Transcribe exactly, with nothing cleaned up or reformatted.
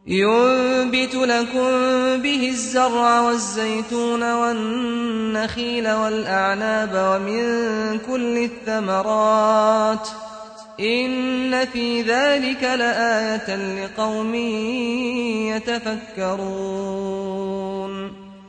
ينبت لكم به الزرع والزيتون والنخيل والأعناب ومن كل الثمرات إن في ذلك لآية لقوم يتفكرون